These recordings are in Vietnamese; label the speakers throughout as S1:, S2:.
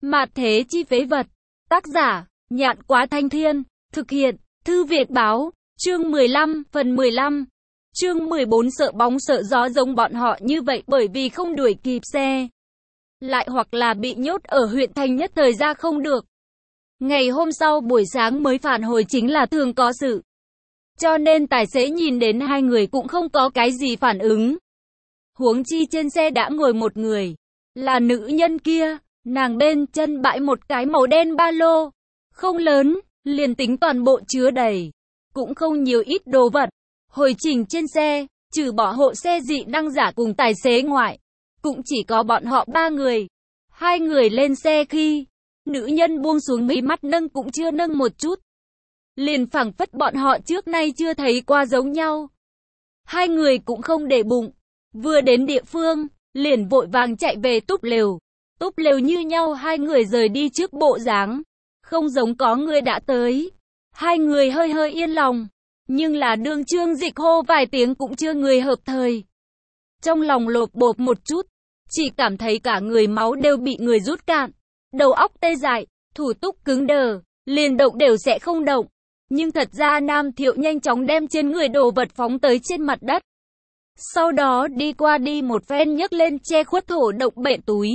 S1: Mạt thế chi phế vật. Tác giả, Nhạn Quá Thanh Thiên. Thực hiện, Thư Việt Báo. Chương 15, phần 15. Chương 14 sợ bóng sợ gió giống bọn họ như vậy bởi vì không đuổi kịp xe. Lại hoặc là bị nhốt ở huyện thành nhất thời ra không được. Ngày hôm sau buổi sáng mới phản hồi chính là thường có sự. Cho nên tài xế nhìn đến hai người cũng không có cái gì phản ứng. Huống chi trên xe đã ngồi một người. Là nữ nhân kia, nàng bên chân bãi một cái màu đen ba lô. Không lớn, liền tính toàn bộ chứa đầy. Cũng không nhiều ít đồ vật. Hồi trình trên xe, trừ bỏ hộ xe dị năng giả cùng tài xế ngoại. Cũng chỉ có bọn họ ba người. Hai người lên xe khi, nữ nhân buông xuống mí mắt nâng cũng chưa nâng một chút. Liền phảng phất bọn họ trước nay chưa thấy qua giống nhau. Hai người cũng không để bụng. Vừa đến địa phương, liền vội vàng chạy về túp lều. Túp lều như nhau hai người rời đi trước bộ dáng. Không giống có người đã tới. Hai người hơi hơi yên lòng. Nhưng là đương Trương Dịch hô vài tiếng cũng chưa người hợp thời. Trong lòng lột bột một chút. Chỉ cảm thấy cả người máu đều bị người rút cạn. Đầu óc tê dại, thủ túc cứng đờ, liền động đều sẽ không động. Nhưng thật ra Nam Thiệu nhanh chóng đem trên người đồ vật phóng tới trên mặt đất. Sau đó đi qua đi một phen nhấc lên che khuất thổ động bệ túi.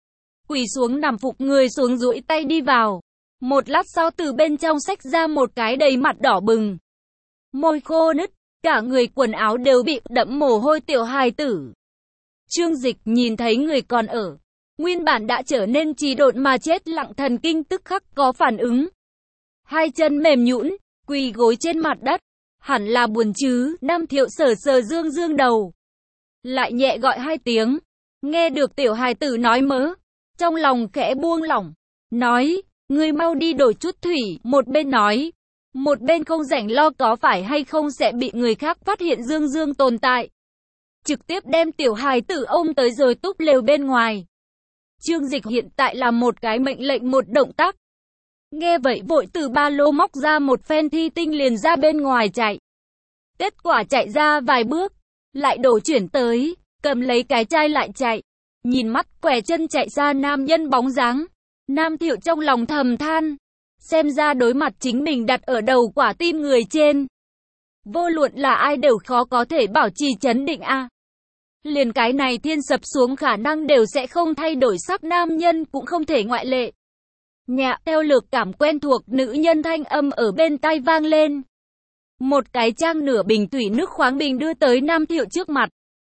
S1: Quỳ xuống nằm phục người xuống duỗi tay đi vào. Một lát sau từ bên trong xách ra một cái đầy mặt đỏ bừng. Môi khô nứt, cả người quần áo đều bị đẫm mồ hôi tiểu hài tử. Trương Dịch nhìn thấy người còn ở. Nguyên bản đã trở nên trì độn mà chết lặng thần kinh tức khắc có phản ứng. Hai chân mềm nhũn, quỳ gối trên mặt đất. Hẳn là buồn chứ, Nam Thiệu sờ sờ dương dương đầu. Lại nhẹ gọi hai tiếng. Nghe được tiểu hài tử nói mớ. Trong lòng khẽ buông lỏng. Nói, ngươi mau đi đổi chút thủy. Một bên nói. Một bên không rảnh lo có phải hay không sẽ bị người khác phát hiện dương dương tồn tại. Trực tiếp đem tiểu hài tử ôm tới rồi túp lều bên ngoài. Trương Dịch hiện tại là một cái mệnh lệnh một động tác. Nghe vậy vội từ ba lô móc ra một phen thi tinh liền ra bên ngoài chạy. Kết quả chạy ra vài bước, lại đổ chuyển tới, cầm lấy cái chai lại chạy. Nhìn mắt quẻ chân chạy ra nam nhân bóng dáng. Nam Thiệu trong lòng thầm than. Xem ra đối mặt chính mình đặt ở đầu quả tim người trên. Vô luận là ai đều khó có thể bảo trì chấn định a. Liền cái này thiên sập xuống khả năng đều sẽ không thay đổi sắc nam nhân cũng không thể ngoại lệ. Nhạ, theo lược cảm quen thuộc nữ nhân thanh âm ở bên tai vang lên. Một cái trang nửa bình thủy nước khoáng bình đưa tới Nam Thiệu trước mặt.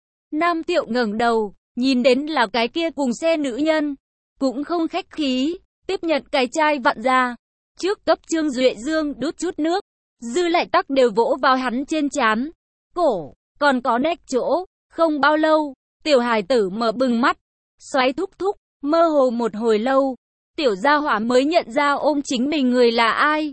S1: Nam Thiệu ngẩng đầu, nhìn đến là cái kia cùng xe nữ nhân. Cũng không khách khí, tiếp nhận cái chai vặn ra. Trước cấp Trương Duệ Dương đút chút nước. Dư lại tắc đều vỗ vào hắn trên trán. Cổ, còn có nách chỗ. Không bao lâu, tiểu hài tử mở bừng mắt. Xoáy thúc thúc, mơ hồ một hồi lâu. Tiểu gia hỏa mới nhận ra ôm chính mình người là ai.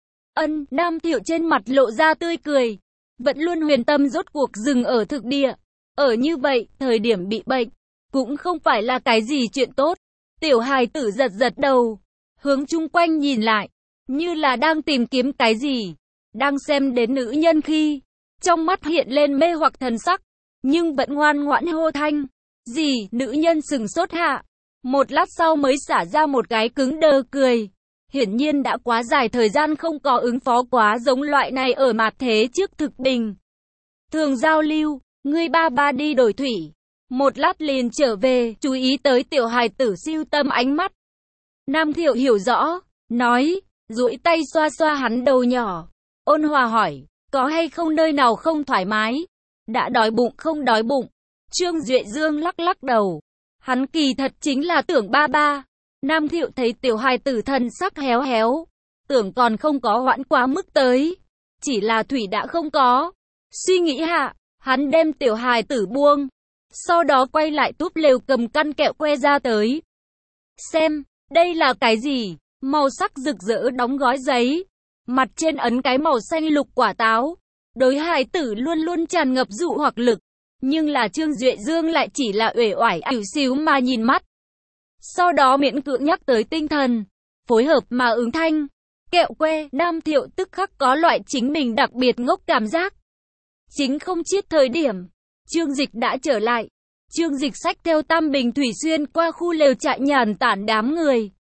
S1: Nam Thiệu trên mặt lộ ra tươi cười. Vẫn luôn huyền tâm rốt cuộc dừng ở thực địa. Ở như vậy, thời điểm bị bệnh, cũng không phải là cái gì chuyện tốt. Tiểu hài tử giật giật đầu, hướng chung quanh nhìn lại, như là đang tìm kiếm cái gì. Đang xem đến nữ nhân khi, trong mắt hiện lên mê hoặc thần sắc, nhưng vẫn ngoan ngoãn hô thanh. Gì, nữ nhân sừng sốt hạ. Một lát sau mới xả ra một cái cứng đờ cười. Hiển nhiên đã quá dài thời gian không có ứng phó quá giống loại này ở mặt thế trước thực bình. Thường giao lưu, ngươi ba ba đi đổi thủy. Một lát liền trở về, chú ý tới tiểu hài tử siêu tâm ánh mắt. Nam Thiệu hiểu rõ, nói, duỗi tay xoa xoa hắn đầu nhỏ. Ôn hòa hỏi, có hay không nơi nào không thoải mái? Đã đói bụng không đói bụng? Trương Duệ Dương lắc lắc đầu. Hắn kỳ thật chính là tưởng ba ba. Nam Thiệu thấy tiểu hài tử thần sắc héo héo. Tưởng còn không có hoãn quá mức tới. Chỉ là thủy đã không có. Suy nghĩ hạ, hắn đem tiểu hài tử buông. Sau đó quay lại túp lều cầm căn kẹo que ra tới. Xem, đây là cái gì? Màu sắc rực rỡ đóng gói giấy. Mặt trên ấn cái màu xanh lục quả táo. Đối hài tử luôn luôn tràn ngập dụ hoặc lực. Nhưng là Trương Duệ Dương lại chỉ là uể oải ỉu xíu mà nhìn mắt. Sau đó miễn cưỡng nhắc tới tinh thần. Phối hợp mà ứng thanh. Kẹo que, Nam Thiệu tức khắc có loại chính mình đặc biệt ngốc cảm giác. Chính không chiết thời điểm. Trương Dịch đã trở lại. Trương Dịch xách theo tam bình thủy xuyên qua khu lều trại nhàn tản đám người.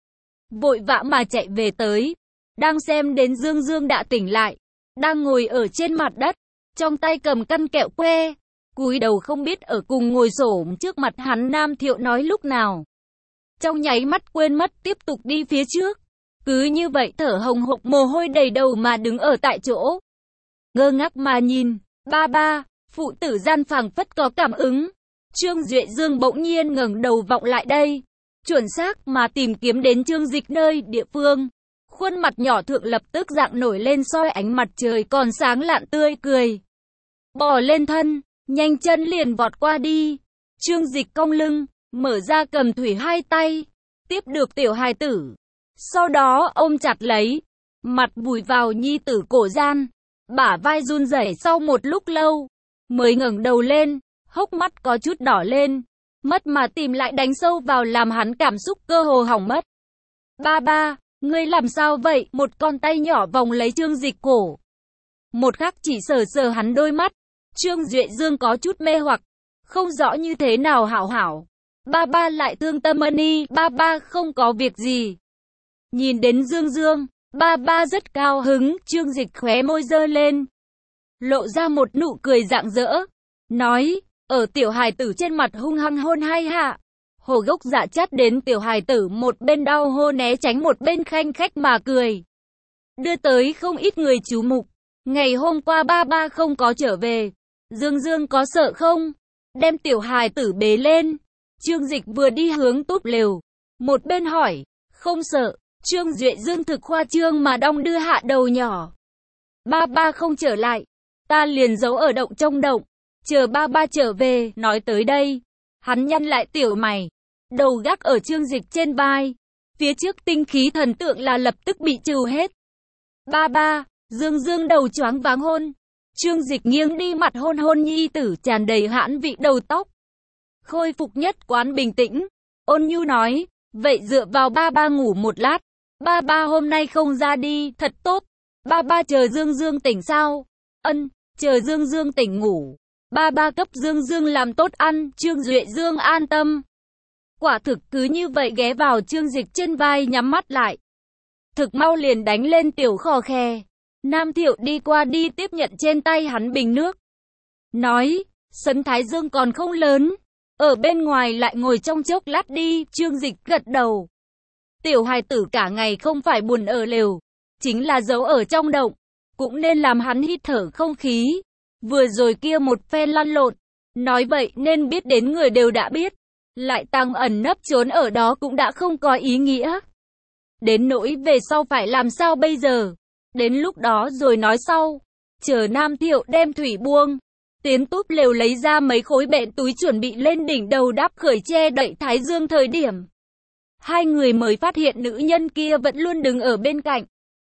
S1: vội vã mà chạy về tới. Đang xem đến Dương Dương đã tỉnh lại, đang ngồi ở trên mặt đất, trong tay cầm căn kẹo que, cúi đầu không biết ở cùng ngồi xổm trước mặt hắn Nam Thiệu nói lúc nào. Trong nháy mắt quên mất tiếp tục đi phía trước. Cứ như vậy thở hồng hộc mồ hôi đầy đầu mà đứng ở tại chỗ. Ngơ ngác mà nhìn, ba, phụ tử gian phảng phất có cảm ứng. Trương Duệ Dương bỗng nhiên ngẩng đầu vọng lại đây, chuẩn xác mà tìm kiếm đến Trương Dịch nơi địa phương. Khuôn mặt nhỏ thượng lập tức rạng nổi lên soi ánh mặt trời còn sáng lạn tươi cười. Bò lên thân, nhanh chân liền vọt qua đi. Trương Dịch cong lưng, mở ra cầm thủy hai tay, tiếp được tiểu hài tử. Sau đó ôm chặt lấy, mặt vùi vào nhi tử cổ gian, bả vai run rẩy sau một lúc lâu, mới ngẩng đầu lên, hốc mắt có chút đỏ lên, mất mà tìm lại đánh sâu vào làm hắn cảm xúc cơ hồ hỏng mất. Ba, ngươi làm sao vậy? Một con tay nhỏ vòng lấy Trương Dịch cổ. Một khắc chỉ sờ hắn đôi mắt, Trương Duệ Dương có chút mê hoặc, không rõ như thế nào hảo. Ba lại thương tâm ân ba không có việc gì. Nhìn đến Dương, ba rất cao hứng, Trương Dịch khóe môi giơ lên, lộ ra một nụ cười rạng rỡ, nói, ở tiểu hài tử trên mặt hung hăng hôn hai hạ. Hồ gốc dạ chát đến tiểu hài tử một bên đau hô né tránh một bên khanh khách mà cười. Đưa tới không ít người chú mục. Ngày hôm qua ba không có trở về. Dương có sợ không? Đem tiểu hài tử bế lên. Trương Dịch vừa đi hướng túp lều, một bên hỏi, không sợ. Trương Duệ Dương thực khoa trương mà đong đưa hạ đầu nhỏ. Ba không trở lại, ta liền giấu ở động trong động, chờ ba trở về. Nói tới đây, hắn nhăn lại tiểu mày, đầu gác ở Trương Dịch trên vai. Phía trước tinh khí thần tượng là lập tức bị trừ hết. Ba, Dương đầu choáng váng hôn. Trương Dịch nghiêng đi mặt hôn nhi tử tràn đầy hãn vị đầu tóc. Khôi phục nhất quán bình tĩnh, ôn nhu nói, vậy dựa vào ba ngủ một lát. Ba hôm nay không ra đi, thật tốt. Ba chờ Dương tỉnh sao? Ân, chờ Dương tỉnh ngủ. Ba cấp Dương làm tốt ăn, Trương Duệ Dương an tâm. Quả thực cứ như vậy ghé vào Trương Dịch trên vai nhắm mắt lại. Thực mau liền đánh lên tiểu khò khè. Nam Thiệu đi qua đi tiếp nhận trên tay hắn bình nước. Nói, sấn Thái Dương còn không lớn. Ở bên ngoài lại ngồi trong chốc lát đi, Trương Dịch gật đầu. Tiểu hài tử cả ngày không phải buồn ở lều, chính là giấu ở trong động, cũng nên làm hắn hít thở không khí. Vừa rồi kia một phen lăn lộn, nói vậy nên biết đến người đều đã biết, lại tăng ẩn nấp trốn ở đó cũng đã không có ý nghĩa. Đến nỗi về sau phải làm sao bây giờ, đến lúc đó rồi nói sau. Chờ Nam Thiệu đem thủy buông, tiến túp lều lấy ra mấy khối bện túi chuẩn bị lên đỉnh đầu đáp khởi che đậy Thái Dương thời điểm. Hai người mới phát hiện nữ nhân kia vẫn luôn đứng ở bên cạnh.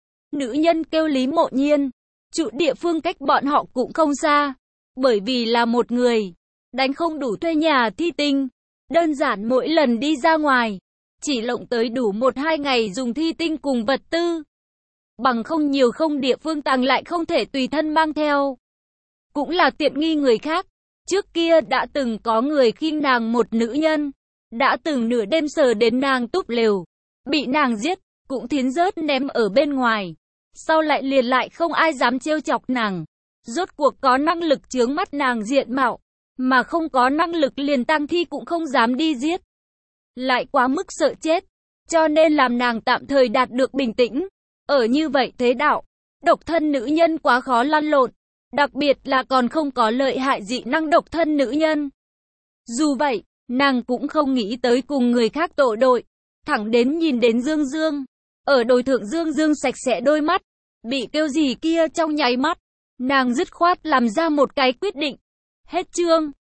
S1: Nữ nhân kêu Lý Mộ Nhiên, trụ địa phương cách bọn họ cũng không xa, bởi vì là một người, đánh không đủ thuê nhà thi tinh, đơn giản mỗi lần đi ra ngoài, chỉ lộng tới đủ 1-2 ngày dùng thi tinh cùng vật tư. Bằng không nhiều không địa phương tàng lại không thể tùy thân mang theo. Cũng là tiện nghi người khác, trước kia đã từng có người khinh nàng một nữ nhân. Đã từng nửa đêm sờ đến nàng túp lều, bị nàng giết, cũng thiến rớt ném ở bên ngoài. Sau lại liền lại không ai dám trêu chọc nàng. Rốt cuộc có năng lực chướng mắt nàng diện mạo, mà không có năng lực liền tang thi cũng không dám đi giết. Lại quá mức sợ chết, cho nên làm nàng tạm thời đạt được bình tĩnh. Ở như vậy thế đạo, độc thân nữ nhân quá khó lăn lộn, đặc biệt là còn không có lợi hại dị năng độc thân nữ nhân. Dù vậy, nàng cũng không nghĩ tới cùng người khác tổ đội, thẳng đến nhìn đến Dương. Ở đồi thượng Dương sạch sẽ đôi mắt, bị kêu gì kia trong nháy mắt, nàng dứt khoát làm ra một cái quyết định. Hết chương.